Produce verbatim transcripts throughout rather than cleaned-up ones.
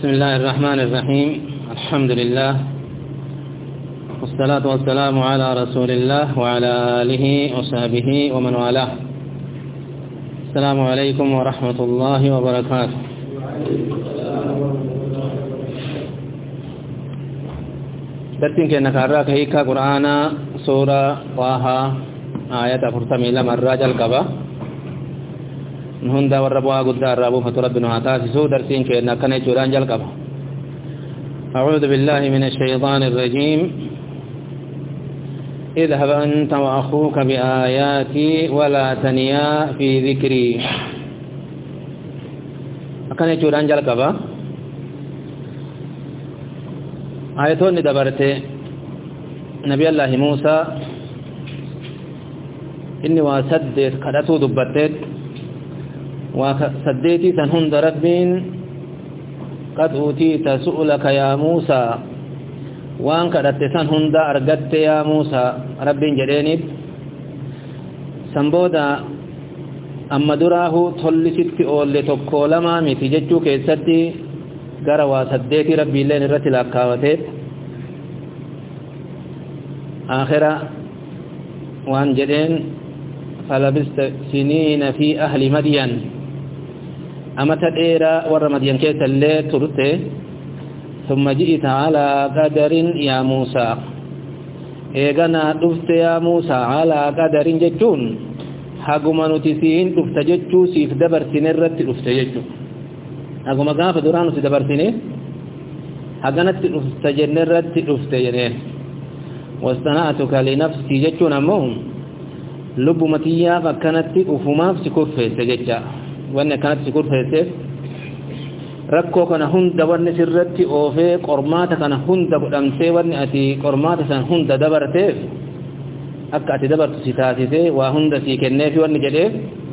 بسم الله الرحمن الرحيم الحمد لله والصلاة والسلام على رسول الله وعلى آله وصحبه ومن والاه. السلام عليكم ورحمة الله وبركاته. درسين كنا كارا كهيكا قرآن سورة طه آية فرسمي لما الرجل كبا هندا وربوا قدار ربو فتربنا عتاسسو درسين كنا كنا جوران جل كبا. أعوذ بالله من الشيطان الرجيم. اذهب أنت وأخوك بآياتي ولا تنيا في ذكري. كنا جوران جل كبا. آياتون دبرت نبي الله موسى إني واسدت قدتو دبتت وسديتي تنهند ربين قد أوتيت سؤلك يا موسى وان قدت تنهند أرقدت يا موسى ربين جريني سنبودا أما دراه تولست أولي تقولما متججو كيستي قروا سديتي ربي اللين الرتل أكاوتت آخرة وان جرين فلبست سنين في أهل مدين أما تدير ور مدين كيس اللي ترته ثم جئت على قدر يا موسى إيغانا دفت يا موسى على قدر جتون حقما نتسين دفت جتو سيف دبر سنرت دفت جتو حقما قاف دورانو سدبر سنين حقنت دفت جنرت دفت جنين واصطنعتك لنفسي جتو نموهم لب متيا فكانت أفهماف سكوفة سجدة وأن كانت سكوفة ركو كان هند وأن سرت أوفي قرمات كان هند قدامتي وأن أتي قرمات سان هند دبرتي أكا أتي دبرت ستاتي وهند سيكني وأن جدي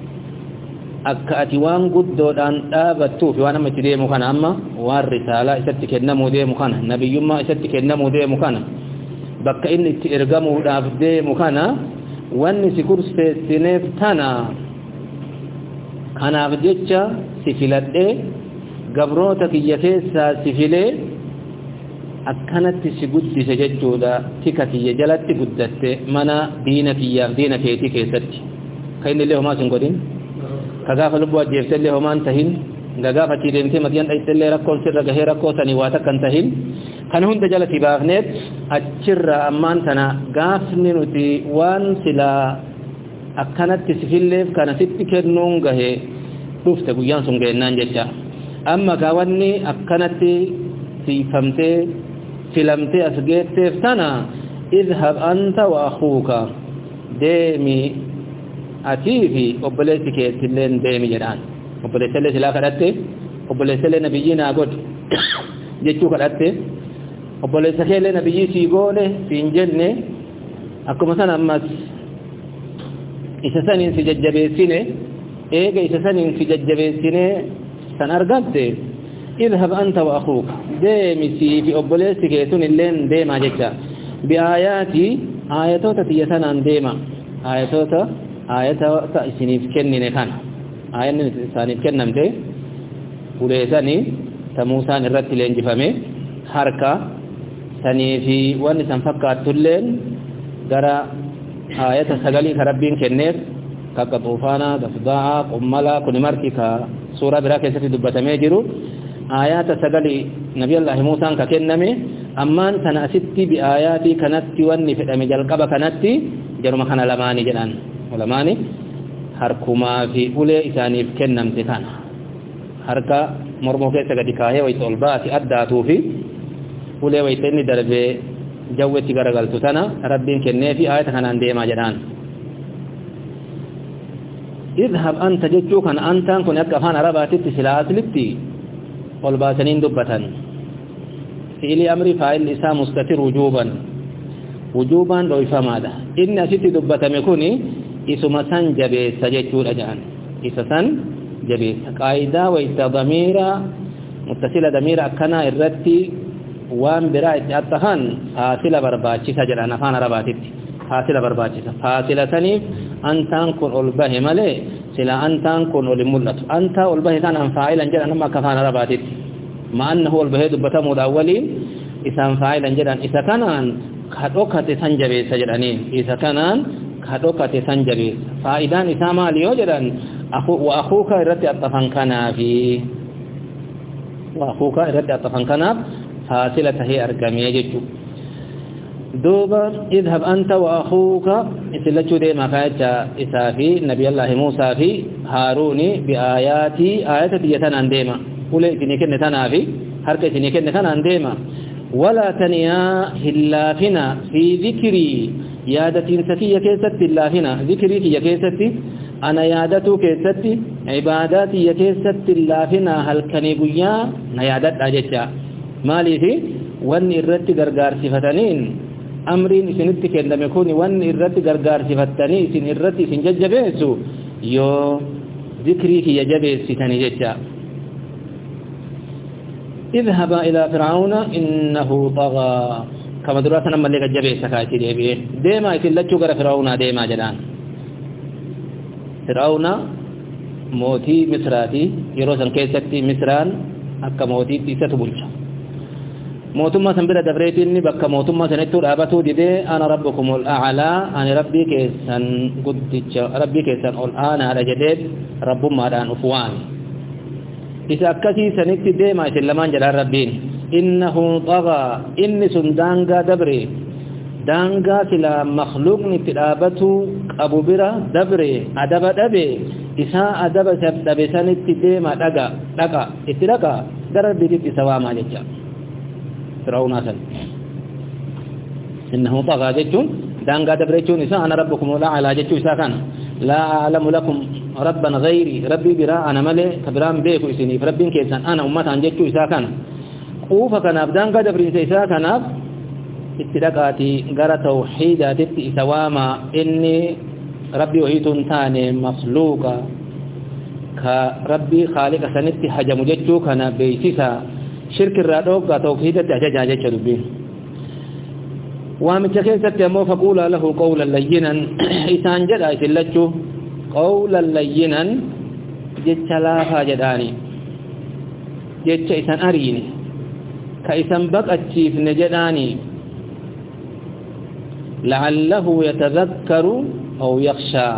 أكا أتي وان قد أن آبتو في وأنا متدي مكان أما والرسالة إستك النمو دي مكان نبي يما إستك النمو دي مكان بك إني ترقمو دي مكان wanni si kurseessineef tana kanaaf jecha si filadhee gabroota kiyya keessaa si filee akkanatti si guddise jechuudha. tika kiyya jalatti guddatte mana diina kiyyaaf diina keetii keessatti ka inni illee homaa sin godhin ka gaafa lubbuu ajjeefte illee homaan tahin ga gaafa achii deemtee madiyan dhayxe illee rakkoon sirra gahee rakkoo sanii waa takkan tahin kan hunda jalatti baafneet achirra ammaan tana gaafni nuti waan silaa akkanatti sifilleef kana sitti kennuun gahee dhufte guyyaan sun geennaan jecha amma gawanni akkanatti siifamtee filamtee as geetteef tana idhab anta wa akhuuka deemi atii fi obboleessi keetilleen deemi jedhaan obboleessallee silaa kadhatte obboleessallee nabiyyiinaa god jechuu kadhatte obboleessa keellee nabiyyi sii goone siin jenne akkuma san ammas isa saniin si jajjabeessine eega isa saniin si jajjabeessine san argatte idhab anta wa akhuuka deemi sii fi obboleessi keetun illeen deemaa jecha biaayaati aayatoota tiyya sanaan deema aayatoota aayatoota isiniif kennine kana aayanni isaaniif kennamte uleesanii ta Muusaan irratti leenjifame harka sanii fi wanni san fakkaatulleen gara aayata sagalii ka rabbiin kenneef kakka xuufaanaa dafdaa'a qummalaa kuni marti ka suuraa biraa keessatti dubbatamee jiru aayata sagalii nabiyallaahi Muusaan ka kenname ammaan tana asitti biaayaatii kanatti wanni fedhame jalqaba kanatti jaruma kana lamaanii jedhan lamaanii harkumaa fi ulee isaaniif kennamte kana harka mormoo keessa gadi kaahee wayita ol baati addaatuu fi ulee wayita inni darbee jawwetti garagaltu tana rabbiin kennee fi aayata kanaan deemaa jedhaan idhab anta jechuu kana antaan kun akka afaan arabaatitti silaa aslitti ol baasaniin dubbatan fi'ilii amri faa'illi isaa mustatir wujuuban wujuubaan dhoyfamaadha inni asitti dubbatame kuni isuma san jabeessa jechuudha jedhan isa san jabeessa qaayidaa wayta damiira muttasila damiira akkanaa irratti waan biraa itti attahan faasila barbaachisa jedhan afaan arabaatitti faasila barbaachisa faasila saniif antaan kun ol bahe malee sila antaan kun ol mul'atu anta ol bahe kan an faa'ilan jedhan amma akka afaan arabaatitti مع أنه هو البهيد بتمود أولين إسان فاعلا جدا إذا كانان كدوكة سنجبي سجدانين إذا كانان كدوكة سنجبي فإذا إساما ليو جدا أخو وأخوك إرتي أطفن كنا في وأخوك إرتي أطفن كنا فاصلة هي أرقامية جدو دوبا اذهب أنت وأخوك إسلتشو دي ما فاجة إسافي نبي الله موسى في هاروني بآياتي آيات تيتنا انديما قولي تنكن تنافي حركة تنكن تنا انديما ولا تنيا هلافنا في ذكري يادة سكية كيست اللافنا ذكري كي كيست أنا يادتو كيست عباداتي كيست اللافنا هل كنبيا نيادت أججا مالي في وان إرد غرغار صفتنين أمرين سنتك لم يكون وان إرد غرغار صفتنين سن إرد سن ججبيسو يو ذكري كي يجبيس ستني ججا اذهب إلى فرعون إنه طغى كما دراسنا ملك الجبيس كاتي ديبي ديما يتلجو غير فرعون ديما جدان فرعون موتي مصراتي يروسن كيستي مصران أكا موتي تيسة بلشا موتما سنبدا دبريتيني بكا موتما سنتو رابطو ديدي أنا ربكم الأعلى أنا ربي كيسان قدتش ربي كيسان الآن على جديد رب مادان أفوان إذا أكسي سنت ديما يسلمان جلال ربين إنه طغى إني سندانغا دبري دانغا سلا مخلوق نتلابتو أبو برا دبري أدب دبي إسا أدب سبب سنت ديما لقا لقا اتلقا درر بيتي سواما ججا فرعون أسل إنه طغى ججون دانغا دبري جون إسا أنا ربكم ولا على ججو إسا كان لا أعلم لكم ربنا غيري ربي برا أنا ملي كبرام بيكو إسيني فربين كيسان أنا أمتا ججو إسا كان قوفا كناف دانغا دبري إسا كناف اتلقاتي غير توحيدات إسواما إني ربي وهيتون تاني مخلوقا كربي خالق سنتي حجم ججو كان بيسيسا شرك الرادوغا توحيدات أججا ججا دبين وامن كيسة يمو فقولا له قولا لينا إسان جدا إسلجو قولا لينا جج لافا جداني جج إسان أريني كإسان بقى التشيف نجداني لعله يتذكر أو يخشى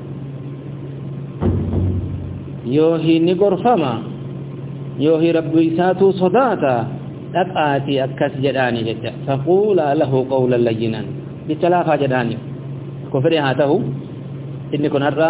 يوهي نقر فما يوهي ربي ساتو صداتا أبآتي أكس جداني جدا فقولا له قولا لينا بتلافا جداني كفري هاته إني كن أرى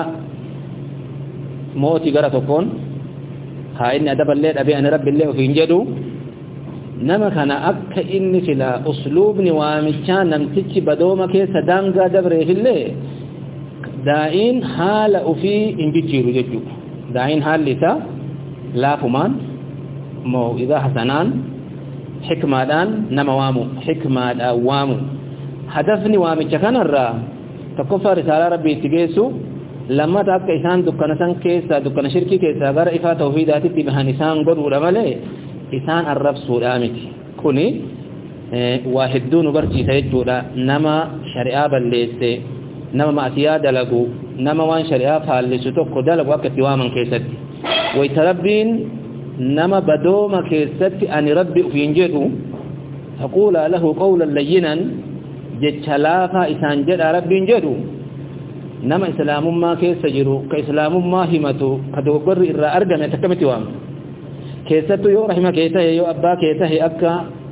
موتي قرأ تكون ها إني أدب الليل أبي أن رب الله في انجدو نما كان أكا إني سلا أسلوب نوامشان نمتج بدوما كيسا دانغا دبره في الليل دائن حال أفي انججيرو جدو دائن حال لسا لا فمان مو إذا حسنان حكمة دان نما وامو حكمة دا وامو هدفني وامي كان الرا تكفى رسالة ربي تجيسو لما تأكد إنسان دكان سان كيسا دكان شركي كيسا غير إفا توحيدات تبهان إنسان قد ورمله إنسان الرب سودامتي كوني اه واحد دون برتي سيجودا نما شريعة بليسي نما معسيا دلقو نما وان شريعة فالسو تقو دلقو أكد وامن كيستي ويتربين نما بدوما كيستي أن ربي في انجدو تقول له قولا لينا جتشلافا إسان جد ربي انجدو نما إسلام ما كيسجرو كإسلام ما همتو كدوبر إرى أرقم يتكمت وام كيستو يو رحمة كيسه يو أبا كيسه أكا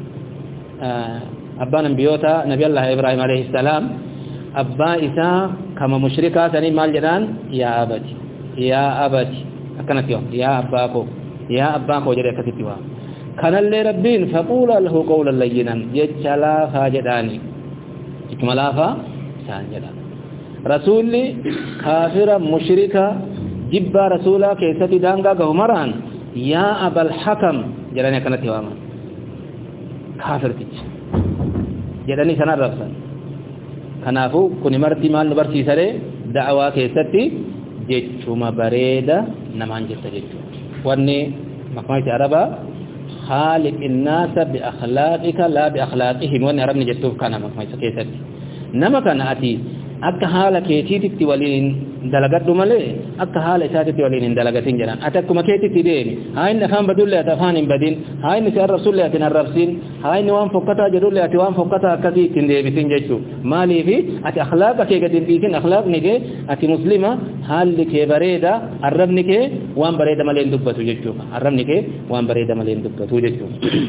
أبا نبيوتا نبي الله إبراهيم عليه السلام أبا إسا كما مشركا سنين مال جدان يا أبتي يا أبتي أكنت يوم يا أباكو يا أباكو جري كتتوا كان اللي ربين فقول له قولا لينا يجلا فاجداني جملا فاجداني رسولي كافر مشركا جبا رسولا كيستي دانغا غمران يا أبا الحكم جراني كانت يوم كافر تيج جراني سنة رفسا كنافو كوني مرتي مال نبرسي سري دعوة كيستي جيشوما بريدا نمان جتا جيشو واني مقامة عربة خالق الناس بأخلاقك لا بأخلاقهم واني عربني جتوف كان مقامة كيستي نما كان أتي akka haala keetiititti waliin dalagadhu male akka haala isaatitti waliin hin dalagatin jedhan ati akkuma keetitti deemi haa inni afaan badulle ati afaan hin badin haa inni si arrabsulle ati hin arrabsin haa inni waan fokkataa jedhulle ati waan fokkataa akkasii ittiin deebisin jechuu maaliifi ati akhlaaqa kee gadi hin dhiisin akhlaaqni kee ati muslima haalli kee bareeda arrabni kee waan bareeda malee hin dubbatu jechuu arrabni kee waan bareeda malee hin dubbatu jechuu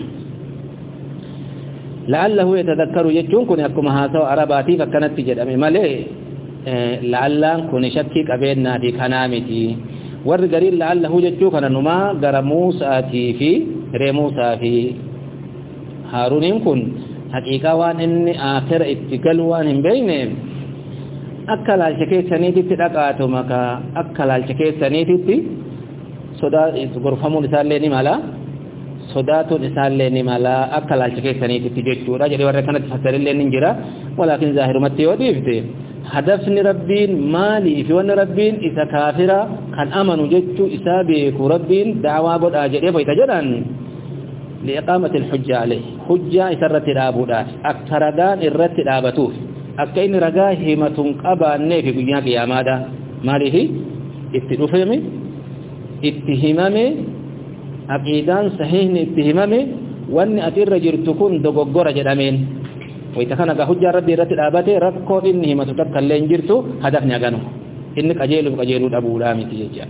لعله يتذكر يجون كن يكما هاسو عرباتي فكانت جدامي مالي لعلان كن شكي قبيلنا دي كنامتي ورغري لعله يجو كان نما غر موسى في ريموسى في هارون كن حقيقه وان ان اخر اتقال وان بينهم اكل الشكي سنيتي تدقاتو مكا اكل الشكي سنيتي صدا غرفمو لسالني مالا صداتو لسالني مالا اكل الشكي سنيتي تجچودا جدي ور كانت فسرلن انجرا ولكن ظاهر متي وديفته هدفني ربين مالي في ون ربين إذا كافرة كان أمنوا جدوا إسابيك ربين دعوة بدا جدي فيتجدن لإقامة الحجة عليه حجة إسرت الآبودات أكتردان إرت الآبتوف أكين رقاهمة قباني في قياك يا ماذا ماليه اتنفهمي اتهمامي أقيدان صحيح اتهمامي وأن أتر جرتكون دقوقور جدامين ويتكنا كحجة ربي رت الآبات ركو إنه ما تتبقى اللي انجرتو هدفني أغانو إنك أجيلو أجيلو أبو لامي تجيجا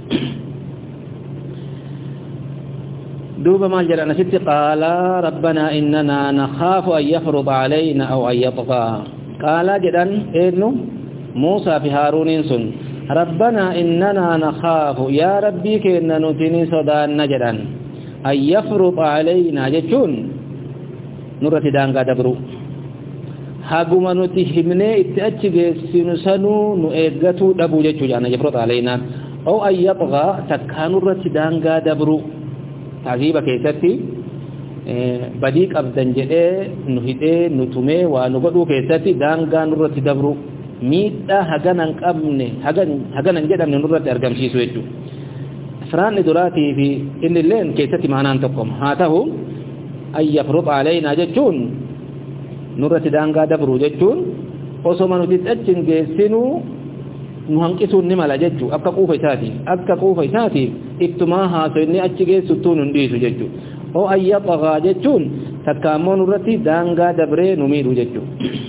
دوب ما جرى نسيت قال ربنا إننا نخاف أن يفرض علينا أو أن يطغى قال جدا إنه موسى في هارون سن ربنا إننا نخاف يا ربي كإننا نتني صدان نجدا أن يفرض علينا جتون نرتي دانغا دبرو haguma nuti himne itti achi geessinu sanuu nu eeggatu dhabuu jechuu jaana jafrota alaynaan oo ayyatgha takkaanurratti daangaa dabru taziba keessatti badii qabdan jedhee nu hidhee nu tumee waa nu godhuu keessatti daangaa nurratti dabru miidhaa haganan qabne hagan haganan jedhamne nurratti argamsiisu jechuu afraanni duraatii fi inni illeen keessatti maanaan tokkoma haa ta'u ayyafrota alaynaa jechuun nurratti daangaa dabru jechuun osoma nuti achin geessinu nu hanqisuun ni mala jechuu akka quufa isaati akka quufa isaati ittumaa haasoinni achi geessuttuu nun dhiisu jechuu oo ayyatghaa jechuun takka ammoo nurratti daangaa dabree nu miidhu jechuu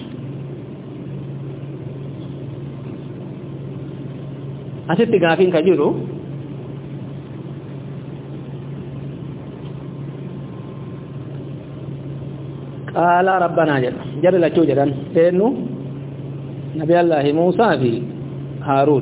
asitti gaafiin ka jiru قال ربنا جل جل لچو جدان انو نبي الله موسى في هارون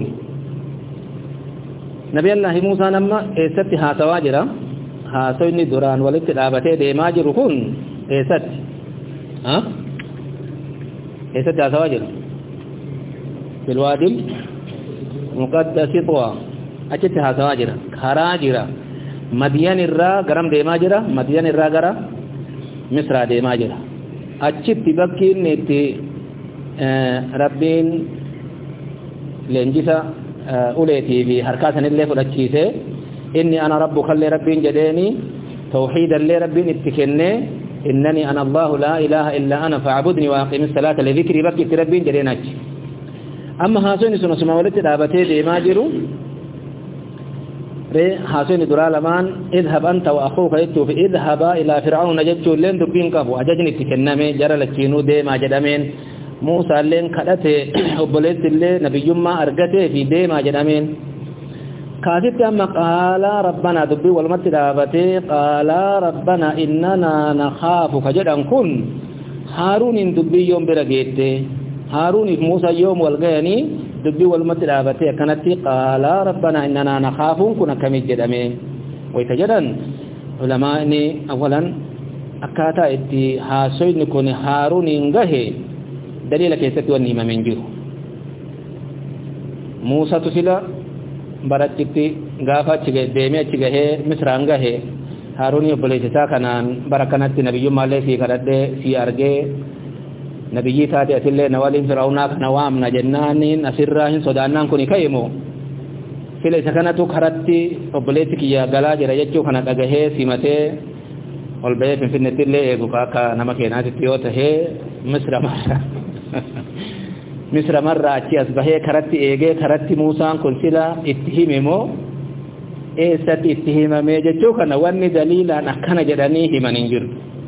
نبي الله موسى نما اسات هاتوا جرا هاسويني دوران ولت دابته ديما جرو كون اسات ها اسات هاتوا جرا بالوادي مقدس طوا اچت هاتوا جرا خرا جرا مدين الرا غرم ديما جرا مدين الرا غرا مصر deemaa jira achitti bakkiin itti rabbiin leenjisa uleetii fi harkaa sanillee fudhachiise inni ana rabbuka illee rabbiin jedheeni tawhiidallee rabbiin itti kenne innani ana allahu laa ilaha illa ana fa'budni wa aqimis salata li dhikri bakki itti rabbiin jedheen achi amma haasoni sun osuma walitti dhaabatee deemaa jiru حاسين درا لمان اذهب أنت وأخوك يتو في اذهبا إلى فرعون جدتو لين دبين قبو أججني تكنمي جرى لكينو دي ما جدامين موسى لين قدته وبليت اللي نبي ما أرقته في دي ما جدامين كاتبت أما قال ربنا دبي والمتدابتي قال ربنا إننا نخاف فجدا كن هارون دبي يوم برقيته هارون موسى يوم والغيني دبي والمتلابتي كانت قال ربنا إننا نخاف كنا كم جدامين ويتجدن علماء أولا أكاتا إتي هاسوين كون هارون انغه دليل كيست ونهم من جه موسى تسلا براتكتي غافا تشغه ديمه تشغه مصر انغه هارون يبليسا كانان بركنت نبي الله في كرده في ارجه نبي تاتي أتلي نوالين فرعوناك نوامنا جنانين أسراهن صدانان كوني كيمو فيلي سكنتو كرتي وبليتك يا غلاج رجتو كانت أغهي سيمتي والبيت من فنة اللي يقوكاكا نمكينات التيوته مصر مصر مصر مرة أتي أصبحي كرتي إيجي كرتي موسى كن سلا اتهممو إيه ست اتهممي جتشو كان واني دليلا أكنا جدانيه من انجر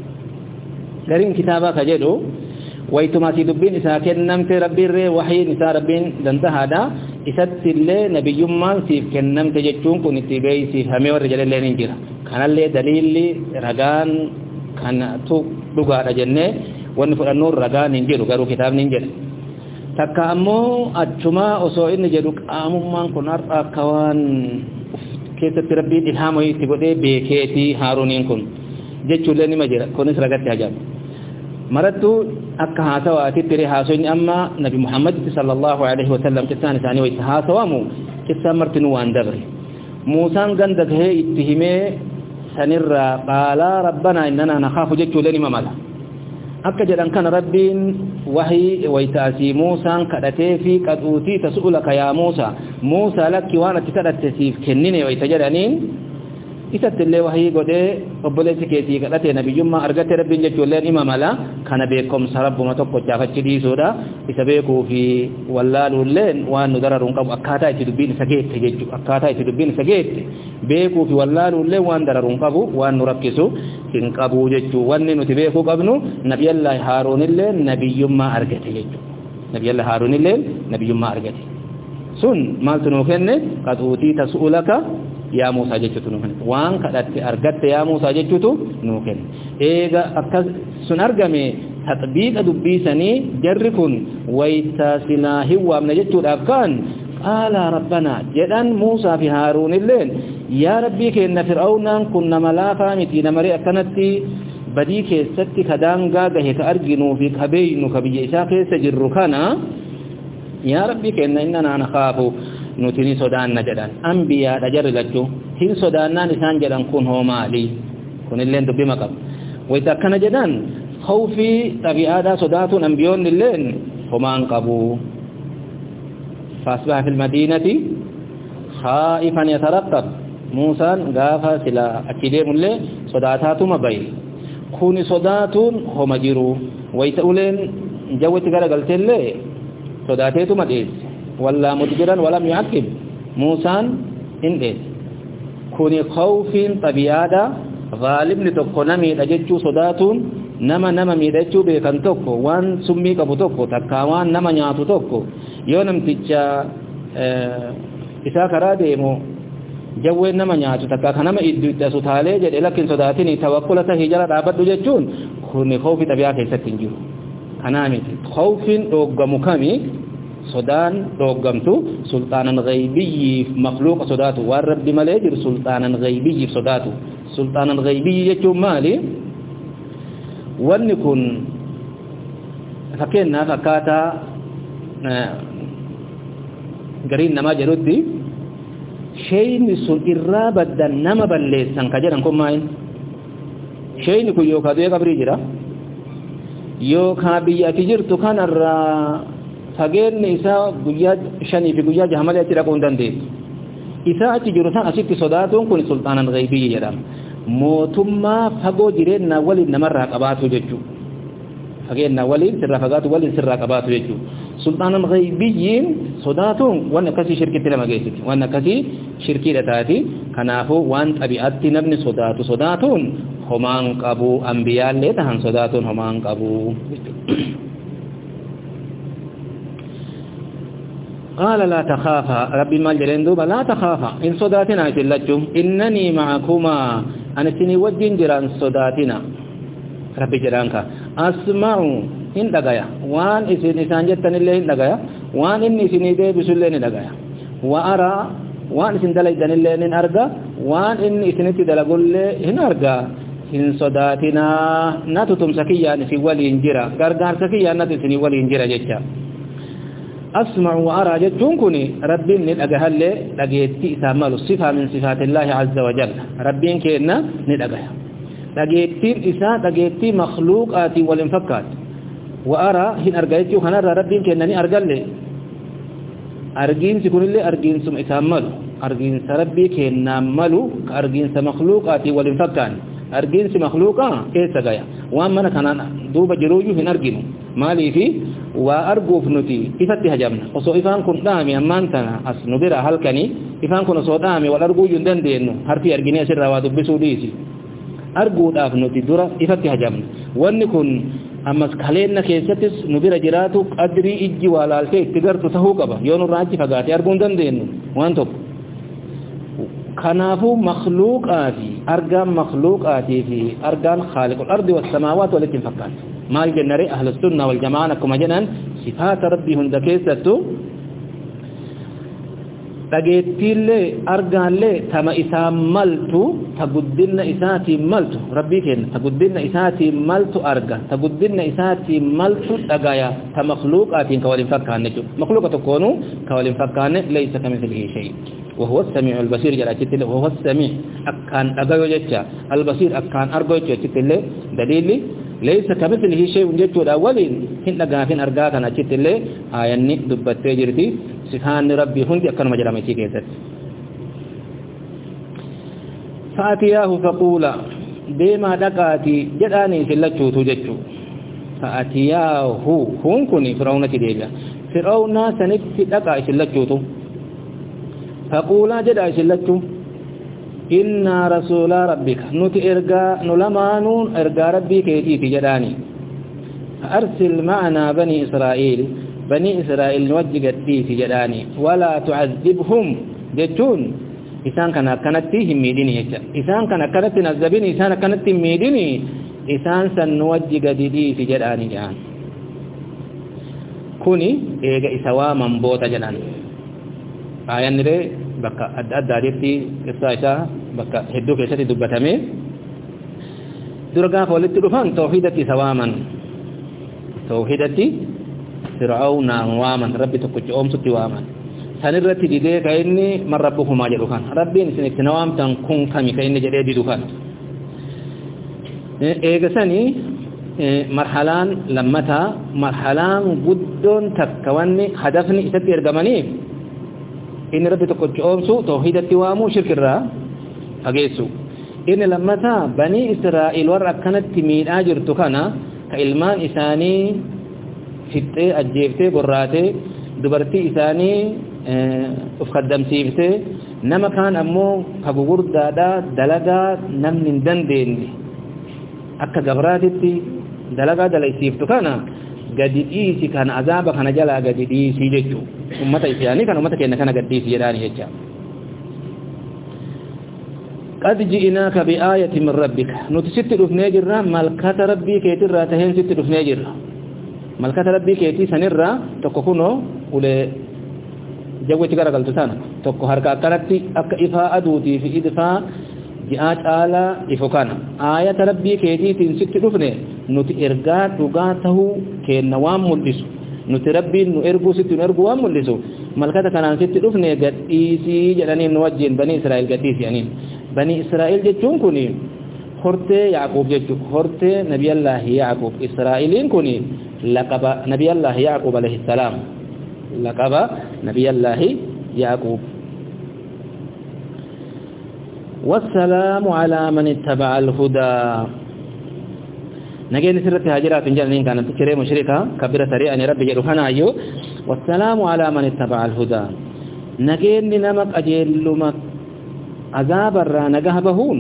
قرين كتابا كجدو ويتما سيدبين إسا كنمت ربي الري وحي نساء ربين دنتها دا إسات اللي نبي يمان سيف كنمت جتشون كن اتباي سيف همي ورجال اللي ننجر كان اللي دليل رغان كان تو دغا رجنه ونفر النور رغان ننجر غرو كتاب ننجر takka ammoo achuma osoo inni jedhu qaamummaan kun har'a kawaan keessatti rabbiin ilhaama itti godhee beekeeti Haaruuniin kun jechuullee nima jira kunis ragatti hajaamu marattu akka haasawaatitti ri haasonni amma nabi Muhammad sallallahu alaihi wasallam kisaan isaanii way haasawamu kisaan martinu waan dabre Muusaan ganda gahee itti himee sanirra qaala rabbana innana nakhafu jechuullee nima mala akka jedhan kana rabbiin wahi waytaasi Muusaan kadhatee fi qaduuti tas'ulaka ya Muusa Muusa lakki waan ati kadhatte siif kennine wayta jedhaniin isattillee wahi godhee obboleessi keetii kadhatee nabiyyummaa argatte rabbiin jechuulleen ima mala kana beekumsa rabbuma tokko chaafachi dhiisuudha isa beekuu fi wallaaluulleen waan nu dararuun qabu akkaataa itti dubbiin isa geette jechuu akkaataa itti dubbiin isa geette beekuu fi wallaaluulleen waan dararuun qabu waan nu rakkisu hin qabu jechuu wanni nuti beekuu qabnu nabiyallaahi Haaruunillee nabiyyummaa argate jechuu nabiyallaahi Haaruunillee nabiyyummaa argate sun maaltu nuu kenne qaduutii tas'ulaka yaa Muusaa jechuutu nuu kenne waan kadhatte argatte yaa Muusaa jechuutu nuu kenne eega akkas sun argame tatbiiqa dubbiisanii jarri kun wayta silaa hiwwaamna jechuudhaaf kaan qaala rabbana jedhan Muusaa fi Haaruunilleen yaa rabbii keenna fir'aawnaan kun nama laafaa miti namaree akkanatti badii keessatti kadaangaa gahe ka arginuu fi kabeeynu ka biyya isaa keessa jirru kana yaa rabbii keenna innana nakhaafu nuti ni sodaanna jedhan anbiyaadha jarri lachuu hin sodaannaan isaan jedhan kun hoo maali kunilleen dubbima qaba wayta akkana jedhan khawfii tabi'aadhaa sodaatuun anbiyoonni illeen homaan qabu فأصبح في المدينة خائفا يترقب موسى غافا سلا أكيدهم اللي صداتات مبين كوني صداتون هم جيرو ويتقولين جوتي قال قلت اللي صداتيتو مديس ولا مدبرا ولم يعقب موسى انديس كوني خوف طبيعة غالب لتقنمي لججو صداتون nama nama miidhachuu beekan tokko waan summii qabu tokko takka waan nama nyaatu tokko yoo namticha isaa karaa deemu jawween nama nyaatu takka kan nama iddu itti asutaalee jedhe lakkin sodaatini tawakkula tahii jala dhaabadhu jechuun kun khawfi tabi'aa keessatti hin jiru kanaa miti khawfiin dhooggamu kami sodaan dhooggamtu sultaanan ghaybiyyiif makhluuqa sodaatu waan rabbi malee jiru sultaanan ghaybiyyiif sodaatu sultaanan ghaybiyyi jechuun maali wanni kun fakkeenyaaf akkaataa gariin namaa jedhutti shayni sun irraa baddan nama balleessan ka jedhan kun maal shayni kun yookaan du'ee qabrii jira yookaan biyya ati jirtu kanarraa fageenni isaa guyyaa shanii fi guyyaa jaha malee achi dhaquu hin dandeessu isaa achi jiru san asitti sodaatuun kun sultaanan ghaybiyyi jedhama mootummaa fagoo jireenya waliin namarraa qabaatu jechuudha fageenya waliin sirraa fagaatu waliin sirraa qabaatu jechuudha sultaanan ghaybiyyiin sodaatuun waan akkasii shirkitti nama geessiti waan akkasii shirkiidha taati kanaafuu waan xabi'atti namni sodaatu sodaatuun homaan qabu anbiyaallee tahan sodaatuun homaan qabu قال لا تخافا ربي ما جرين دوبا لا تخافا إن صداتنا إتلتشم إنني معكما أنا سني وجين جران صداتنا ربي جرانك أسمع إن دقايا وان إسن إسان جتن الله إن دقايا وان إن إسن إدي بسل الله إن دقايا وأرى وان إسن دلائدن الله إن أرقى وان إن إسن إتدلق الله إن أرقى إن صداتنا ناتتم سكيا في ولي انجرا غرغار سكيا ناتتني ولي انجرا جتا أسمع وأرى جدون كني ربين ندقها اللي لقيتي إسامل الصفة من صفات الله عز وجل ربين كينا ندقها لقيتي إساء لقيتي مخلوقات والانفكات وأرى هن أرقيتي وخنرى ربين كينا أرقل لي أرقين سيكون اللي أرقين سم إسامل أرقين سربي كينا ملو أرقين سمخلوقات والانفكان أرقين سمخلوقا كيسا قايا وأما كان دوب جروجه في نرجنه مالي في وأرجو فنتي إفتها جمنا وصو إفان كن دامي أما أنتنا أصنبرا هل كني إفان كن صو دامي والأرجو يندن دينه هرفي أرجني أسر رواد بسوديسي أرجو دافنتي درا إفتها جمنا وأنكن أما سكالين كيستس نبرا جراتو أدري إجي والالتي اتقرت تهوكبا يون الراجي فقاتي أرجو دن دينه وأنتو كنافو مخلوقاتي أرجان مخلوقاتي في أرجان خالق الأرض والسماوات والتي فكات ما الجنري أهل السنة والجماعة كما جنان صفات ربي هندكيستو تجتيل أرجان لي تما إسام ملتو تقدلنا إساتي ملتو ربي كن تقدلنا إساتي ملتو أرجان تقدلنا إساتي ملتو تجايا تمخلوقاتي كوالين فكان نجو مخلوقات تكونوا كوالين فكان ليس كمثله شيء وهو السميع البصير جل جلاله وهو السميع أكان أجايو جتة البصير أكان أرجو جتة دليل ليس كمثله شيء جتة الأولين هن جافين أرجاكنا جتة آياني دبت تجرتي سبحان ربي هندي أكان مجرمي كيسات فأتياه فقولا بما دقاتي جداني سلتشو تجتشو فأتياه هون كوني فرعون تديلا فرعون سنكت دقا سلتشو فقولا جدا سلتشو إنا رسول ربك نت إرقا نلمانون إرقا ربي كيتي في جداني فأرسل معنا بني إسرائيل بني إسرائيل نوجهت فيه في جداني ولا تعذبهم جتون إسان كان كانت هم ميديني إسان كان كانت نذبين إسان كانت ميديني إسان سنوجه دي في جداني جان كوني إيجا إسوا من بوتا جدان آيان نري بكا أد أد داريتي إسايسا بكا هدو كيساتي دبتامي درقا فولت رفان توحيدتي سواما توحيدتي فرعون واما ربي تكوچ اوم ستي واما سنرتي دي كايني من ربكما جدو كان ربي سنك نوام تن كون كمي كايني جدي دي كان ايغسني مرحلان لمتا مرحلان غدون تكواني هدفني ستي ارغماني ان ربي تكوچ اوم سو توحيدتي وامو شرك الرا اگيسو ان لمتا بني اسرائيل ور كانت ميد اجرتو كان كالمان اساني فتة أجيبته براته دبرتي إساني أفقدم سيفته نما كان أمو كبور دادا دلقا نم من دندين أكا قبراتي دلقا دلقا سيفته كان قد إيسي كان عذابا كان جلا قد إيسي جيجو أمتا إساني كان أمتا كينا كان قد إيسي جراني هجا قد جئناك بآية من ربك نتست رفني جرا ملكة ربي كيتر راتهين ست رفني جرا ملكة ربي كيتي سنرى تكوكونو ولي جوتي غرغلتو سانا تكو حركه كرتي اك افا ادوتي في ادفا جاءت على افكانا آية ربي كيتي تنسك دفنه نوت ارغا دغاته كنوام ملسو نوت ربي نو ارغو ست ارغو وام ملسو ملكة كان ست دفنه غديسي جداني نوجين بني اسرائيل غديسي يعني بني اسرائيل جچون كوني خرته يعقوب جچو خرته نبي الله يعقوب اسرائيلين كوني لقب نبي الله يعقوب عليه السلام لقب نبي الله يعقوب والسلام على من اتبع الهدى نجيني سرتي هاجرات جنين كانت تشري مشركه كبيره سريعا ان ربي يرحنا ايو والسلام على من اتبع الهدى نجيني نمك اجلمك عذاب الرا نغهبهون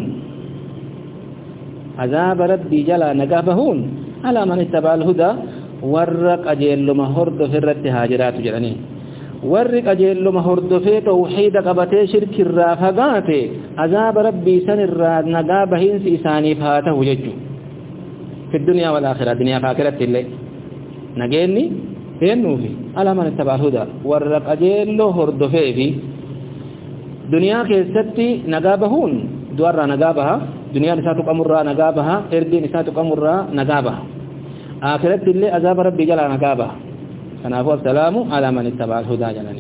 عذاب ربي جلا نغهبهون على من اتبع الهدى ورق اجلما هرد في الرت هاجرات جنين ورق اجلما هرد في توحيد قبته شرك الرافقات عذاب ربي سن الرا نغابهين سيساني فاته وججو في الدنيا والآخرة الدنيا فاكرة اللي نجيني فينو في على من اتبع الهدى ورق أجيله هرد في دنيا كيستي نقابهون دوار نقابها دنيا نساتك أمرها نقابها إردي نساتك أمرها نقابها آخرة اللي أذاب ربي جل نقابها فنافو السلام على من اتبع الهدى جلني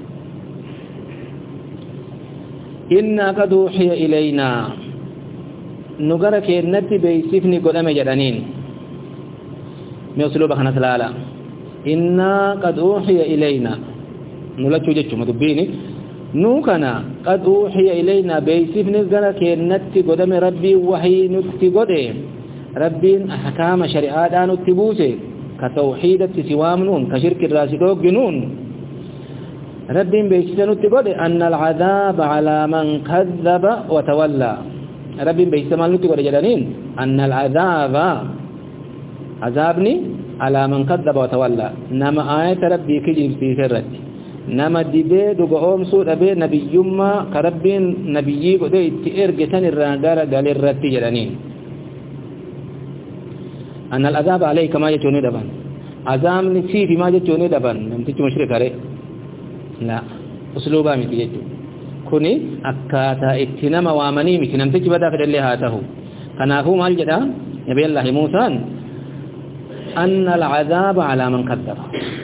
إنا قد أوحي إلينا نغرا كينتي بيسفني قدام جدانين ميوصلوا بخنا سلالا إنا قد أوحي إلينا نلتشو جتشو مدبيني نو كنا قد أوحي إلينا بيسفني غرا كينتي قدام ربي وحي نتي قدام ربين أحكام شريعات آنو التبوسي كتوحيدة سوامنون كشرك الراسدوك جنون ربين بيشتنو التبود أن العذاب على من كذب وتولى ربين بيشتمالو التبود جدانين أن العذاب عذابني على من كذب وتولى نما آية ربي كجيب سيسرت نما دبي دقوم سود أبي نبي يما كربين نبيي قدي تئرجتن الرادار قال الرتي جدانين أن العذاب عليه كما يجوني دبان عذاب نسي بما يجوني دبان نمتج مشرك عليه لا أسلوبا متي يجو كوني أكاتا اتنما وامني متي نمتج بدا في اللي هاته كنافو مال جدا نبي الله موسى أن العذاب على من كذب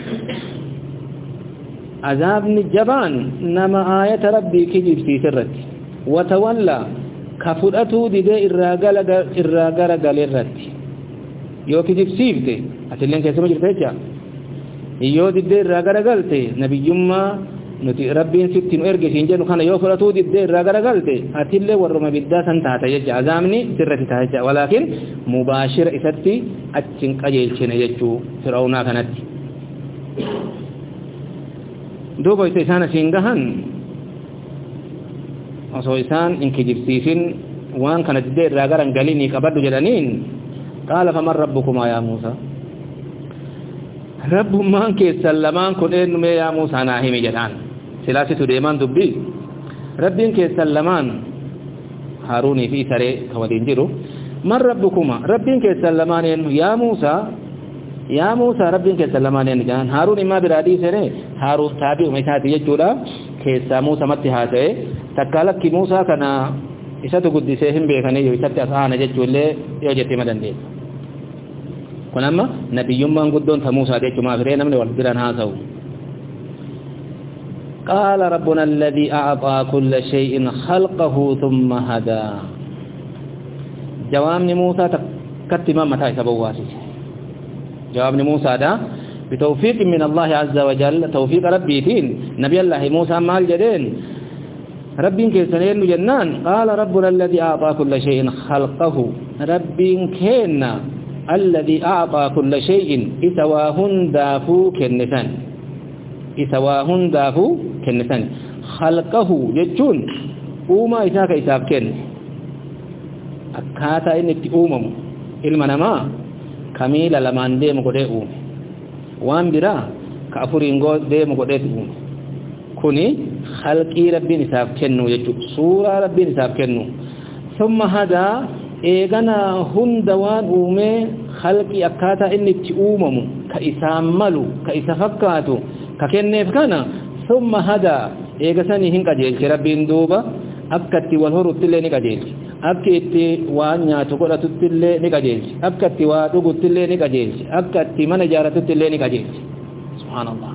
عذاب الجبان نما آية ربي كجيب في سرت وتولى كفرأتو دي الراغل الراغل قال الرت يو كجيب سيفته أتلين كيسا مجرد هجا يو دي الراغل قالته نبي يما نتي ربي ستين ارغي سنجن كان يو فرأتو دي الراغل قالته أتلين ورم بدا سنتهت يجا عذامني سرت تهجا ولكن مباشر إستي أتشن قجيل يجو فرعونا كانت دوبا إسان سينغهن osoo isaan in kijibsiisin waan kana didee irraa garan galini qabaddu jedhaniin qaala faman rabbukuma yaa Muusaa rabbummaan keessan lamaan kun eenyume yaa Muusaa naa himi jedhaan silaasitu deemaan dubbii rabbiin keessan lamaan Haaruunii fi saree ka waliin jiru man rabbukuma rabbiin keessan lamaan eenyu yaa Muusaa yaa Muusaa rabbiin keessan lamaan eenyu jedhaan Haaruun immaa biraa dhiisene Haaruun taabi'uma isaati jechuudha keessaa Muusaa matti haa ta'e takkalakki Muusaa kana isatu guddisee hin beekanii yoo isatti asaana jechuullee yoo jettee madandeessa kun amma nabiyyummaan guddoon ta Muusaa jechuumaa firee namni wal biran haasa'u qaala rabbuna alladhii a'xaa kulla shay'in khalqahu thumma hadaa jawaabni Muusaa takkatti mataa isa bawwaasise jawaabni Muusaadha بتوفيق من الله عز وجل توفيق ربي تين نبي الله موسى مال جدين ربي كيسنين جنان قال ربنا الذي أعطى كل شيء خلقه ربي كينا الذي أعطى كل شيء إسواهن دافو كنسان إسواهن دافو كنسان خلقه يجون أوما إساك إساك كن أكاتا إنك أومم إلمنا كميل لمن ديم قد أوم waan biraa ka afuriin deemu godheetu kuni khalqii rabbiin isaaf kennu jechuudha suuraa rabbiin isaaf kennu thumma hadaa eegana hunda waan uumee khalqii akkaataa inni itti uumamu ka isaan malu ka isa fakkaatu ka kenneef kana thumma hadaa eegasanii hin qajeelche rabbiin duuba akka itti wal horuttillee ni qajeelche akka itti waan nyaatu godhatuttillee ni qajeelche akka itti waa dhuguttillee ni qajeelche akka itti mana ijaarratuttillee ni qajeelche subhaanallah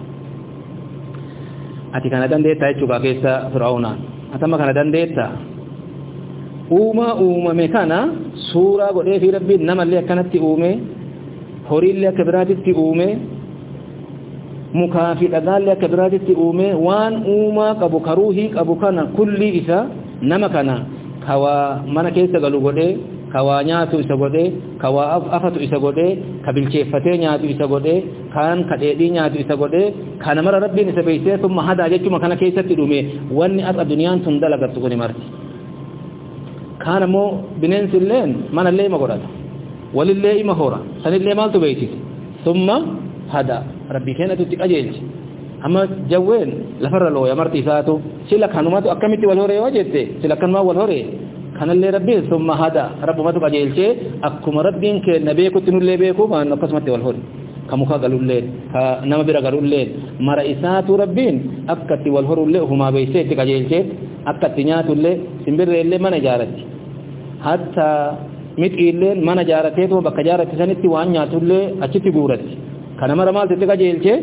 ati kana dandeettaa jechuudha keessa fir'aawnaan atama kana dandeettaa uumaa uumame kana suuraa godhee fi rabbiin namallee akkanatti uume horiillee akka biraatitti uume mukaa fi dhagaallee akka biraatitti uume waan uumaa qabu karuuhii qabu kana kulli isa nama kana kawaa mana keessa galu godhee kawaa nyaatu isa godhee kawaa afatu isa godhee ka bilcheeffatee nyaatu isa godhee kaan ka dheedhii nyaatu isa godhee kana mara rabbiin isa beeksee summa hadaa jechuma kana keessatti dhume wanni as aduniyaan tun dalagattu kuni marti kaan ammoo bineensilleen manallee ima godhata walillee ima hora sanillee maaltu beeksise summa hadaa rabbii keenyatutti qajeelche amma jawween lafarra looya marti isaatu sila kanumatu akkamitti wal horee yoo jette sila kanumaa wal horee kanallee rabbiin summa hada rabbumatu qajeelchee akkuma rabbiin kenna beekutti nullee beekuu maan akkasumatti wal hore ka muka galullee ka nama bira galullee mara isaatu rabbiin akkatti wal horullee ufumaa beeksee itti qajeelchee akkatti nyaatullee simbirreellee mana ijaaratti hatta midhiilleen mana ijaarateetuma bakka ijaaratti sanitti waan nyaatullee achitti guuratti kana mara maaltu itti qajeelchee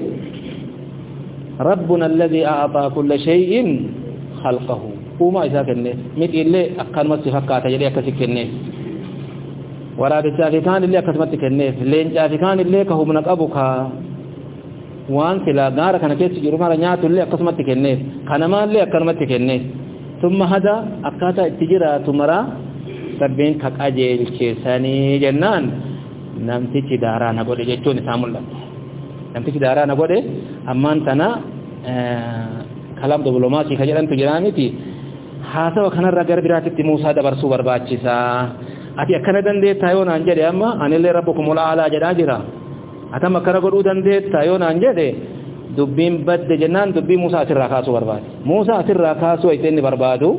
ربنا الذي أعطى كل شيء خلقه وما إذا كنه مت إلله أكان ما سفكات يلي أكسي كنه ورا بتشافكان اللي أكسمت كنه لين شافكان اللي كهو منك أبوك وان سلا غار كان كيس جرما رنيات اللي أكسمت كنه كان ما اللي أكرمت كنه ثم هذا أكاتا اتجرا تمرا ربين كأجيل كيساني جنان نمتي دارا نقول جتون سامول نمتي دارا نقول أمان تنا آه كلام دبلوماسي كجلان تجرانيتي هذا وكان الرجال براتي موسى دبرسو برباچيسا أتي أكنا دندي تايون أنجدي أما أن اللي ربكم ولا على جراجرا أتم أكنا قدو دندي تايون أنجدي دبين بد جنان دبي موسى أسر راكاسو برباد موسى أسر راكاسو إتني بربادو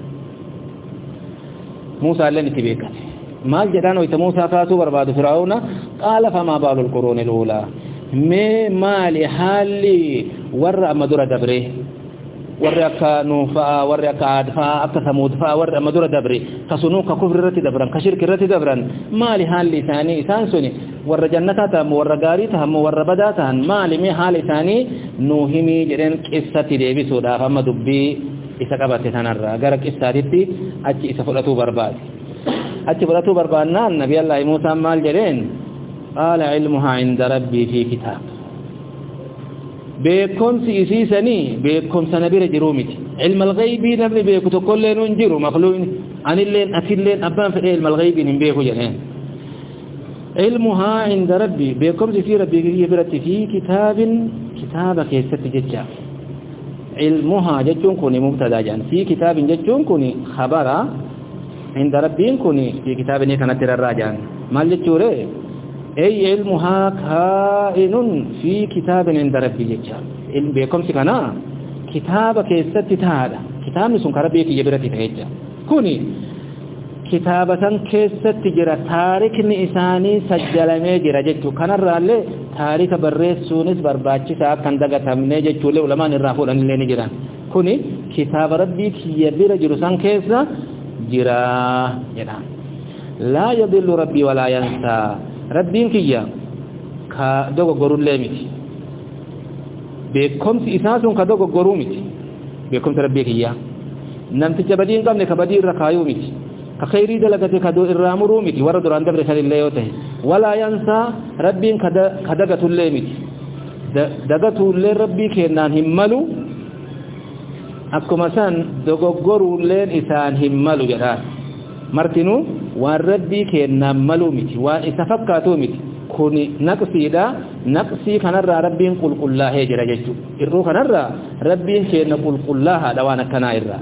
موسى اللي نتبيكا ما جدان ويت موسى كاسو بربادو فرعون قال فما بال القرون الأولى مي مالي حالي ورع مدور دبري ورع كنوفا ورع كادفا أكا ثمودفا ورع مدور دبري كسنوك كفر رتي دبران كشرك رتي دبران مالي حالي ثاني سانسوني ورع جنتا تهم ورع غاري تهم ورع بدا تهم مالي مي حالي ثاني نوهمي جرين قصتي ديبي سودا فما دبي إسا قبت تنرى غرق إستادتي أجي إسا فلتو برباد أجي فلتو بربادنا النبي الله موسى مال جرين قال علمها عند ربي في كتاب بيكون سيسيسني بيكون سنبير جرومتي علم الغيب نبي بيكو تقول لين انجروا مخلوين عن اللين أكل لين أبان في علم الغيب نبيكو جرين علمها عند ربي بيكون في ربي يبرت في كتاب كتابك يستججا علمها جتون كوني مبتدا جان في كتاب جتون كوني خبرا عند ربين كوني في كتاب كانت الراجان مال جتوره أي علمها كائن في كتاب عند ربي جتشا علم بكم سكنا كتابك يستتهادا كتاب نسون كربي في جبرتي تهجا كوني كتابة كيست جرى تاريخ نئساني سجلمي جرى جتو كان الرالي تاريخ بريس سونس برباچي ساق كندقة تمني جتو لي علمان الرافول أن اللي نجران كوني كتاب ربي كي يبير جرسان كيسا جرى جرى لا يضل ربي ولا ينسى ربين كيا كدوغو غورو ليميتي بكم إساسون كدوغو غورو ميتي بكم ربي كيا نمت جبدين قبل كبدي ركايو ميتي كخيري دلغتي كدو الرامرو ميتي ورد ران دبر خليل ليوته ولا ينسى ربين كدا كدغتو ليميتي دغتو لربي كنان هملو akkuma san dogoggorulleen isaan himmalu jedha martinu waan rabbii kennaan maluu miti waan isa fakkaatu miti kuni naqsiidha naqsii kanarraa rabbiin qulqullaahee jira jechuudha irruu kanarraa rabbiin kenna qulqullaahaadha waan akkanaa irraa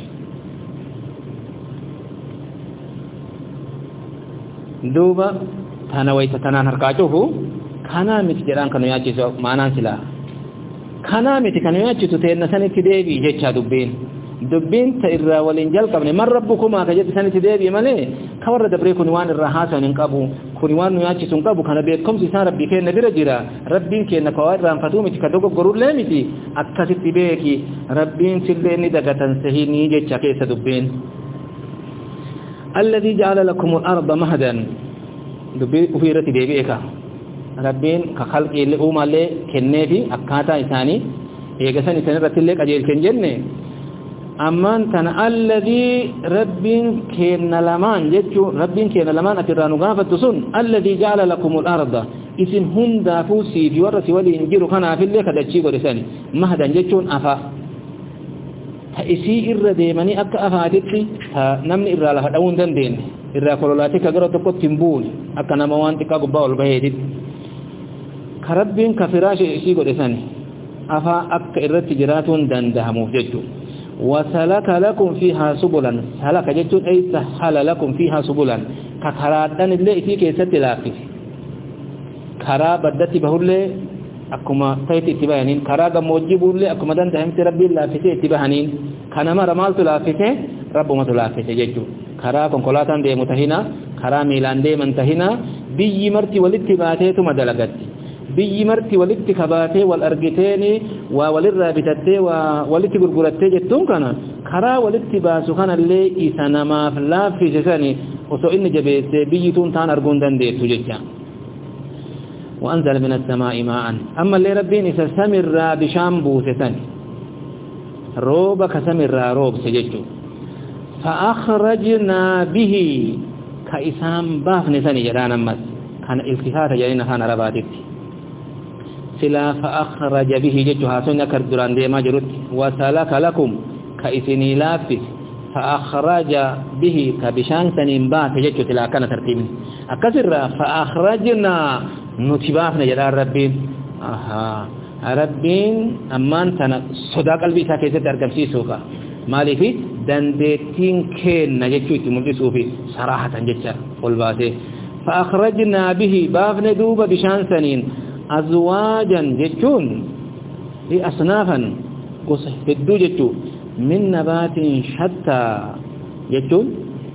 duuba tana wayta tanaan harkaa cufu kanaa miti jedhaan kanu yaachisu maanaan silaa kanaa miti kanu yaachisu teenna sanitti deebii jechaa dubbiin dubbiin ta irraa waliin jalqabne man rabbukumaa ka jedhi sanitti deebii malee ka warra dabree kun waan irraa haasawan hin qabu kun waan nu yaachisu hin qabu kana beekumsi isaa rabbii kenna bira jira rabbiin kenna ka waa irraanfatuu miti ka dogoggorullee miti akkasitti beeki rabbiin sillee ni dagatan sahinii jecha keessa dubbiin alladhii ja'ala lakum al-arda mahdan dubbii ufiirratti deebi'eeka rabbiin ka khalqiilee uumallee kenneefi akkaataa isaanii eegasan isanirratti illee qajeelchen jenne amman tan alladhi rabbin kenna laman jechu rabbin kenna laman atiranu gafattu sun alladhi ja'ala lakum al-arda isin hunda fusi fi warasi wali injiru kana fille kadachi godesani mahdan jechun afa ta isi irra deemani akka afaatitti namni irra lafa dhawun dandeen irra kololaati ka gara tokko timbuul akka nama waan xiqqaa gubbaa ol baheetit ka rabbin ka firaashi isi godesani afa akka irratti jiraatuun dandahamuuf jechu وسلك لكم فيها سبلا سلك جتون أي سهل لكم فيها سبلا كخرادان اللي إتي كيست لافف خرا بدت بهولي أكما تيت اتباهنين خرا موجب اللي أكما دان تهمت ربي لافته اتباهنين كانما رمالت لافته رب ما تلافته جتون خرا كنقلاتان دي متهنا خرا ميلان دي منتهنا بي مرتي والاتباهته مدلقت biyyi marti walitti kabaatee wal argiteeni waa walirraa bitattee waa walitti gurgurattee jettuun kana karaa walitti baasu kanallee isa namaaf laaffisisani osoo inni jabeessee biyyituun taan arguun dandeettu jecha وأنزل من السماء ماء أما اللي ربين إسا سمر بشام بوسسن روبك سمر روب سججو فأخرجنا به كإسام بافن سني جرانا مس كان التفات جرينا كان رباتك سلا فأخرج به ججها سنة كردران ديما جرد وسلك لكم كإسني لافس فأخرج به كبشان سنين بات جتشو تلا كان ترتيب أكسر فأخرجنا نتبافنا جلال ربين أها ربين أمان تنا صدا قلبي ساكيسة أرقم سيسوكا مالي في دندتين كين نجتشو تمجسو في صراحة جتشا قلباته فأخرجنا به بافنا دوبا بشان سنين أزواجا جتشون لأصنافا قصح في الدو جتشو من نبات شتى جتشون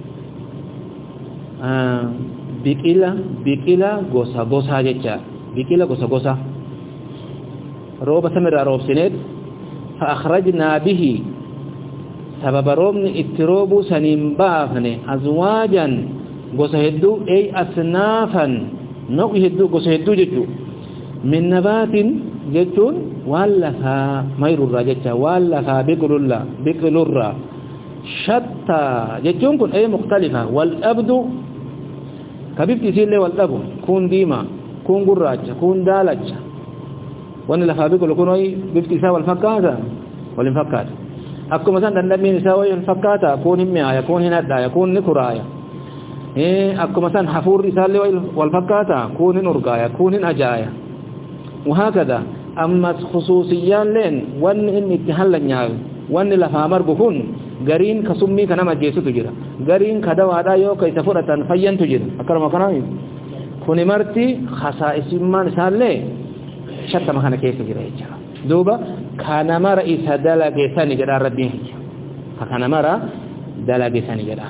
آه بكلا بكلا غوسا غوسا جتشا بكلا غوسا غوسا روب سمر روب سنيد فأخرجنا به سبب روبن اتروب سنين بافني أزواجا غوسا هدو أي أصنافا نوع هدو غوسا هدو جتشو من نبات جتشون واللفا مير الرجتة واللفا بقل الله بقل الرا شتى جتشون كن أي مختلفة والأبد كبيب تسيل لي والأبد كون ديما كون قراج كون دالج وأن لفا بقل كون أي بابتساء والفكاتة والانفكات أكو مثلا دندمين يساوي الفكاتة كون همياء كون هنادا يكون نكرايا إيه أكو مثلا حفور رسال لي والفكاتة كون نرقايا كون أجايا وهكذا أما خصوصيان لين وان إن اتحالا نيال وان لفا مربكون غرين كسمي كنما جيسو تجرى غرين كدوا دا يو كي سفرة فين تجرى أكرم أكرامي كوني مرتي خصائص ما نسال شتى مكان كيس تجرى دوبا كان مرا إسا دلق ثاني جرى ربين فكان مرا دلق ثاني جرى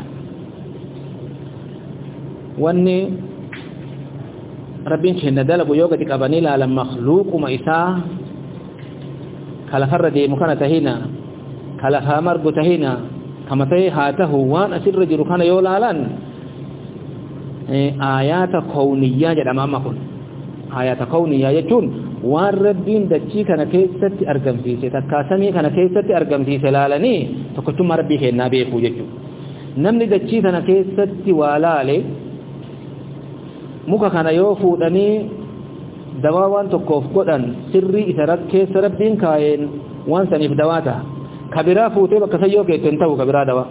واني ربين كنا دلبو يوغا تقبني لا مخلوق ما إساء كلا فرد مكانة هنا كلا فامر بتهنا كما تيهاته وان أسر رجل كان يولا لن آيات كونية جد أمامكم آيات كونية يجون وان ربين دجي كان كيست أرقم فيسي تكاسمي كان كيست أرقم فيسي لالني تكتم ربي كنا بيكو يجو نمني دجي كان كيست والالي muka kana yoo fuudhanii dawaa waan tokkoof godhan sirrii isa keessa rabbiin kaayeen waan saniif dawaata kabiraa fuutee bakka sayyoo keetten ta'u kabiraa dawaa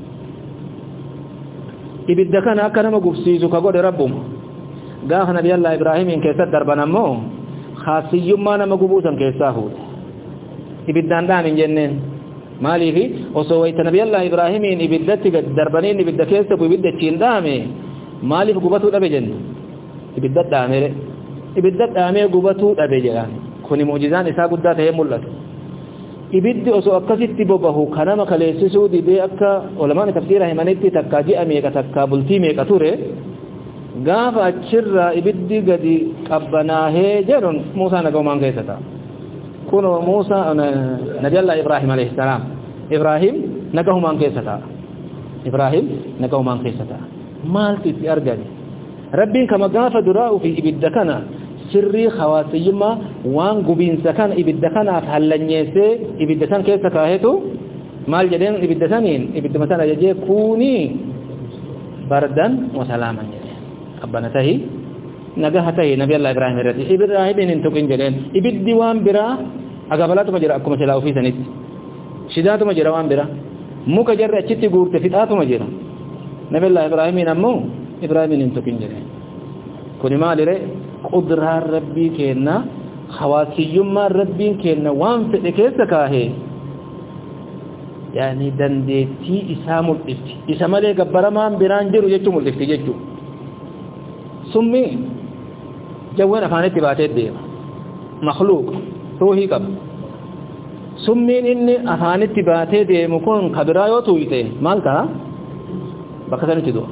ibidda kana akka nama gubsiisu ka godhe rabbuma gaafa nabi Allah Ibraahimin keessatti darban ammoo khaasiyyummaa nama gubuusan keessaa fuudhe ibiddaan dhaamin jenneen maaliifi osoo wayta nabi Allah Ibraahimin ibiddatti gad darbaniin ibidda keessa bu ibidda achiin dhaame maaliif gubatuu dhabe jenne ibidda dhaamere ibidda dhaamee gubatuu dhabe jedhan kuni mu'jizaan isaa guddaa ta'ee mul'atu ibiddi osoo akkasitti bobahu kanama kaleessisuu didee akka ulamaan tafsiira himanitti takka ji'a meeqa takka bultii meeqa ture gaafa achirraa ibiddi gadi qabbanaahee jedhun Muusaa nagahumaan keessa ta'a kun Muusaa nabi Allah Ibraahim alayhi salaam Ibraahim nagahumaan keessa ta'a Ibraahim nagahumaan keessa ta'a maaltu itti argani rabbiin kama gaafa duraa'u fi ibidda kana sirrii khawaasiyyummaa waan gubiinsa kana ibidda kanaaf hallanyeessee ibidda san keessa kaahetu maal jedheen ibidda saniin ibidda masan ajajee kuunii bardan wa salaaman jedheen abbana tahi nagaha tahi nabi Allah Ibraahim irratti Ibraahimin hin tuqin jedheen ibiddi waan biraa agabalaatuma jira akkuma silaa ofii sanitti shidaatuma jira waan biraa muka jarri achitti guurte fixaatuma jira nabi Allah Ibraahimin ammoo Ibraahimin hin tuqin jedheen kuni maalire qudraan rabbii kenna khawaasiyyummaan rabbiin kenna waan fedhe keessa kaahee yaani dandeettii isaa mul'ifti isa malee gabbaramaan biraan jiru jechuu mul'ifti jechuu summi jawwan afaanitti baatee deema makhluuq ruuhii qaba summiin inni afaanitti baatee deemu kun kabiraa yoo tuuyte maal ta'a bakka sanitti du'a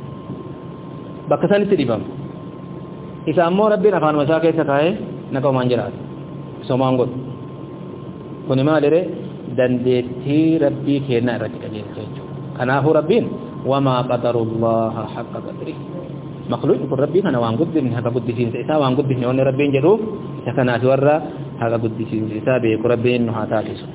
bakka sanitti dhibama isa ammoo rabbiin afaan masaa keessa kaa'ee naqamaan jiraata somaan godhu kuni maalire dandeettii rabbii kennaa irratti qajeelcha jechuudha kanaafuu rabbiin wamaa qadarullaha haqqa qadri makhluuqni kun rabbii kana waan guddifne haqa guddisiinsa isaa waan guddifne wanni rabbiin jedhuuf isa kanaati warra haqa guddisiinsa isaa beeku rabbiin nu haa taasisu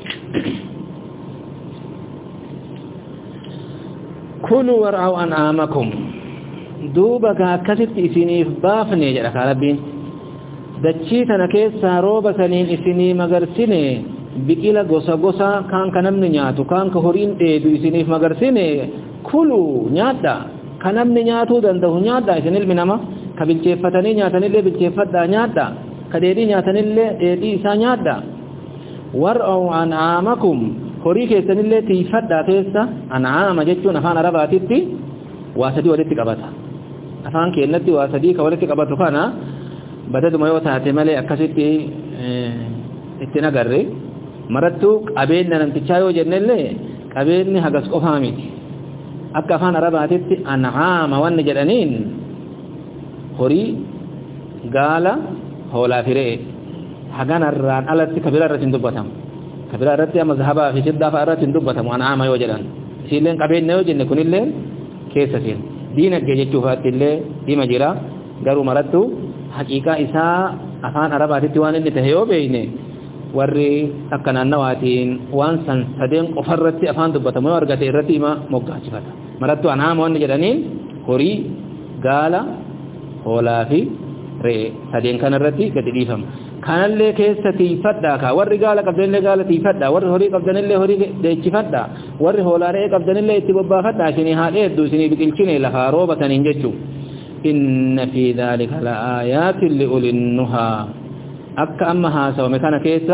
kulu war'aw an'aamakum duuba ka akkasitti isiniif baafne jedha ka rabbiin dachii tana keessaa rooba saniin isinii magarsine biqila gosa gosa kan kanamni nyaatu kan ka horiin dheedu isiniif magarsine kulu nyaadha kanamni nyaatu danda'u nyaadha isin ilmi nama ka bilcheeffatanii nyaatanillee bilcheeffadhaa nyaadha ka dheedhii nyaatanillee dheedhii isaa nyaadha war'u an'aamakum horii keessanillee tiifadhaa keessa an'aama jechuun afaan arabaatitti waa sadii walitti qabata afaan keenyatti waa sadii ka walitti qabatu kana badaduma yoo taate malee akkasitti itti nagarre marattuu qabeenya namtichaa yoo jennellee qabeenyi hagas qofaa miti akka afaan arabaatitti an'aama wanni jedhaniin horii gaala hoolaa fi re'ee haganarraan alatti kabira irratti hin dubbatamu kabira irratti amma zahabaa fi fiddaa fa'a irratti hin dubbatamu an'aama yoo jedhan isiilleen qabeenya yoo jenne kunillee keessa seen diinagdee jechuufaatti illee dhima jira garuu marattuu haqiiqaa isaa afaan arabaatitti waan inni tahe yoo beeyne warri akka naannawaatiin waan san sadeen qofarratti afaan dubbatamu yoo argate irratti ima moggaachifata marattuu an'aama wanni jedhaniin horii gaala hoolaa fi re'ee sadeen kanarratti gadi dhiifama kanallee keessa tiifadhaa ka warri gaala qabdanillee gaala tiifadhaa warri horii qabdanillee horii deechifadhaa warri hoolaa re'ee qabdanillee itti bobbaafadhaa isinii haadheeddu isinii biqilchine lafaa roobataniin jechuu inna fi dhaalika la'aayaatin li'ulin nuhaa akka amma haasawame kana keessa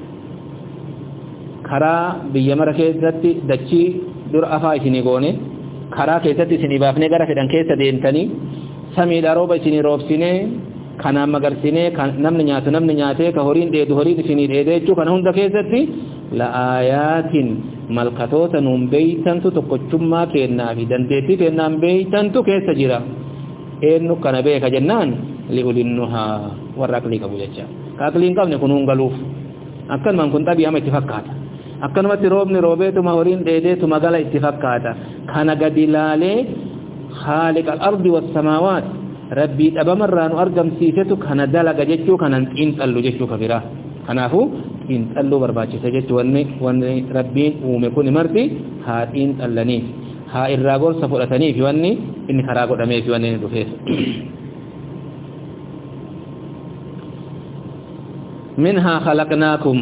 karaa biyya mara keessatti dachii dura afaa isinii goone karaa keessatti isinii baafnee gara fedhan keessa deemtanii samiidha rooba isinii roobsinee kanaan magarsinee namni nyaatu namni nyaatee ka horiin dheedu horiin isinii dheedee jechuu kana hunda keessatti la'aayaatin malkatoota nuun beeytantu tokkochummaa kennaa fi dandeettii kennaan beeytantu keessa jira eenyu kana beeka jennaan li'ulinnuhaa warra aqlii qabu jecha ka aqlii hin qabne kun hungaluuf akkanumaan kun xabii ama itti fakkaata akkanumatti roobni roobeetuma horiin dheedeetuma gala itti fakkaata kana gadi laalee خالق الأرض والسماوات ربي أبمران أرجم سيسته كان دلق جتشو كان إنت اللو جتشو كبيرا كنافو إنت اللو برباچي سجتشو واني واني ربين ومكون مرتي ها إنت اللني ها الراغور سفولتني في واني إني خراغو دمي في واني ندفيس منها خلقناكم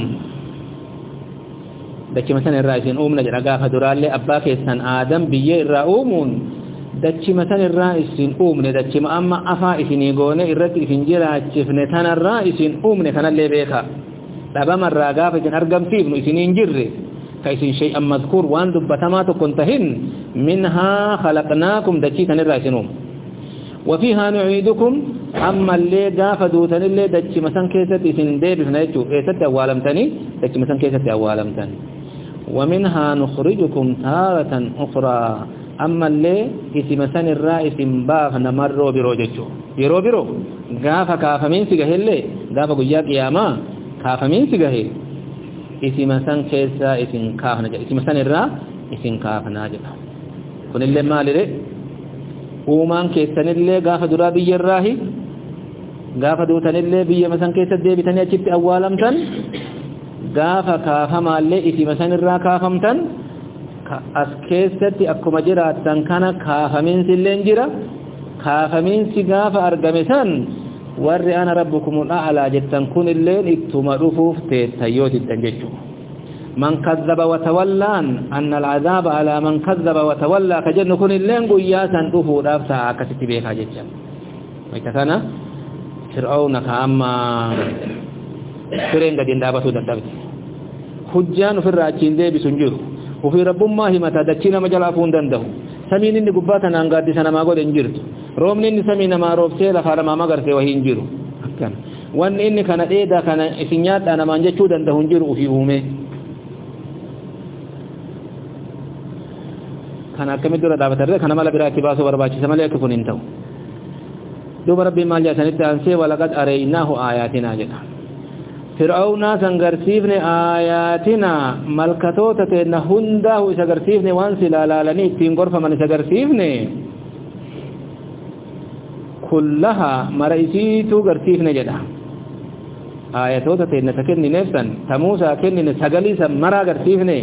دكي مثلا الرئيسين أمنا جرقافة درالي أباك إسان آدم بيه الرأومون dachi matan irraa isin uumne dachi amma afaa isinii goone irratti isin jiraachifne tanarraa isin uumne kanallee beeka dhabamarraa gaafa isin argamsiifnu isiniin jirre ka isin shay'an mazkuur waan dubbatamaa tokkon tahin minhaa khalaqnaakum dachii tanirraa isin uumu wafiihaa nuciidukum amma illee gaafa duutan illee dachi matan keessatti isin deebifna jechuu eessatti awwaalamtanii dachi matan keessatti awwaalamtan ومنها نخرجكم تارة أخرى أما اللي اسم سن الرئيس باف نمرو برو جچو برو برو غافا كافا من سيغه اللي غافا قيا قياما كافا من سيغه اسم سن كيسا اسم كافا نجا اسم سن الرئيس اسم كافا ناجا كن اللي مالي ري uumaan keessanillee gaafa duraa biyya irraahi gaafa duutanillee biyya masan keessa deebitanii achitti awwaalamtan gaafa kaafamaallee isima san irraa kaafamtan as keessatti akkuma jiraattan kana kaafamiinsi illee jira kaafamiinsi gaafa argame san warri ana rabbukumul a'laa jettan kun illee ittuma dhufuuf teettayyootidhan jechuudha من كذب وتولى أن العذاب على من كذب وتولى كجن كن اللين قياسا دفو دافتا كستي بيكا جيجا ويكتانا فرعون كأما فرين قدين دابتو دابت حجان في الراجين دي بسنجر وفي رب الله متى دكينا مجال عفون دنده سمين إني قباتنا انقادي سنة ما قد انجرت رومن إني سمين ما روب سيلا فارما ما قرسي وهي انجرو وان إني كان إيدا كان إسنيات أنا ما انجتشو دنده انجرو في أمي kana akkamitti dura dhaabatarre kana mala biraatti baasuu barbaachisa malee akka kun hin ta'u duuba rabbiin maal jedhanitti ansee walaqad areynaahu aayaatinaa jedha fir'aawnaa san garsiifne aayaatinaa malkatoota teenna hundaahu isa garsiifne waan silaalaalanii ittiin gorfaman isa garsiifne kullaha mara isiituu garsiifne jedha aayatoota teenna ta kennineef san ta Muusaa kennine sagalii san maraa garsiifne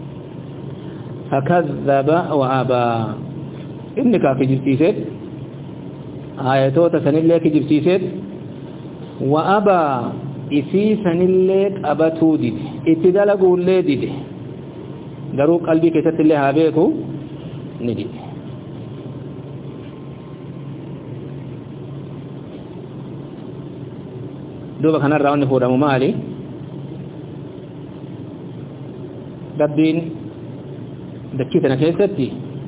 فكذب وأبى إنك في جبتيسات آياتوتا سنلك جبتيسات وأبى isii sanillee qabatuu dide itti dalaguullee dide garuu qalbii keessatti illee haa beeku ni dide duuba kanarraa wanni fuudhamu maali rabbiin dachii tana keessatti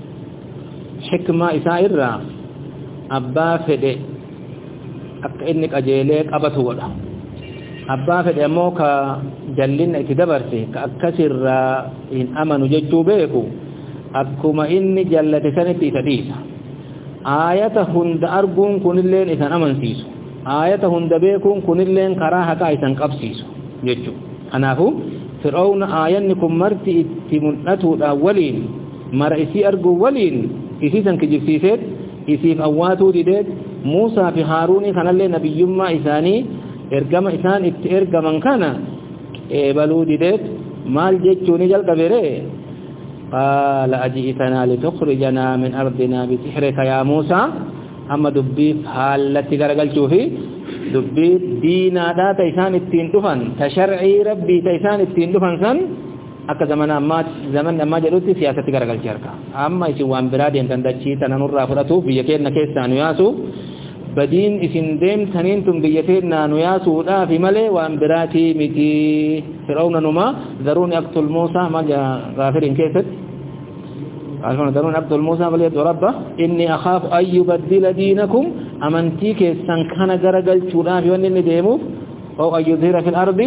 hikmaa isaa irraa abbaa fedhe akka inni qajeelee qabatu godha abbaa fedhe ammoo ka jallinna itti dabarse ka akkasirraa hin amanu jechuu beeku akkuma inni jallate sanitti isa dhiisa aayata hunda arguun kunilleen isan amansiisu aayata hunda beekuun kunilleen karaa haqaa isan qabsiisu jechuu kanaafu fir'aawna aayanni kun marti itti mul'atuudhaan waliin mara isii arguu waliin isii san kijibsiiseet isiif awwaatuu dideet Muusaa fi Haaruunii kanallee nabiyyummaa isaanii ergama isaan itti ergaman kana qeebaluu dideet maal jechuun jalqabere qaala aji'tanaa litukhrijanaa min ardinaa bisihrika yaa Muusaa amma dubbiif haalatti garagalchuu fi dubbii diinaadhaa ta isaan ittiin dhufan ta sharcii rabbii ta isaan ittiin dhufan san akka zaman ammaa zaman ammaa jedhutti siyaasatti garagalchee harka amma isin waan biraa deemtan dachii tana nurraa fudhatuuf biyya keenya keessaa nu yaasu badiin isin deemtaniin tun biyya keenya nu yaasuudhaaf malee waan biraatii miti fir'aawna numa daruuni aqtul Muusaa ma gaafirin keessatti alfana daruuni aqtul Muusaa bal yad'u rabba inni akhaafu an yubaddila diinakum amantii keessan kana garagalchuudhaaf wanni inni deemuuf oo an yuzhira fil ardi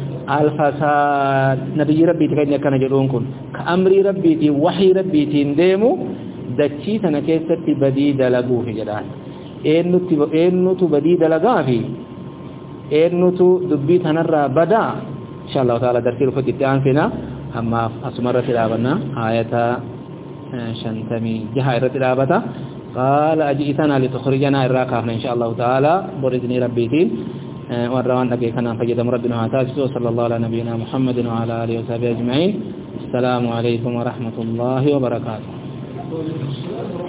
الفساد نبي ربي تكين كان جدون كن كأمر ربي تي وحي ربي تندمو دچي تنا كيستي بديد لغو في جدان انو تي انو تو بديد لغا في انو تو دبي تنرى بدا ان شاء الله تعالى درسيل فتيان فينا اما اسمرت الابنا ايه شنتمي جهايرت الابتا قال اجئتنا لتخرجنا الراكافنا ان شاء الله تعالى باذن ربي تين والروان نبي كان فجد ربنا وتعالى صلى الله على نبينا محمد وعلى اله وصحبه اجمعين السلام عليكم ورحمه الله وبركاته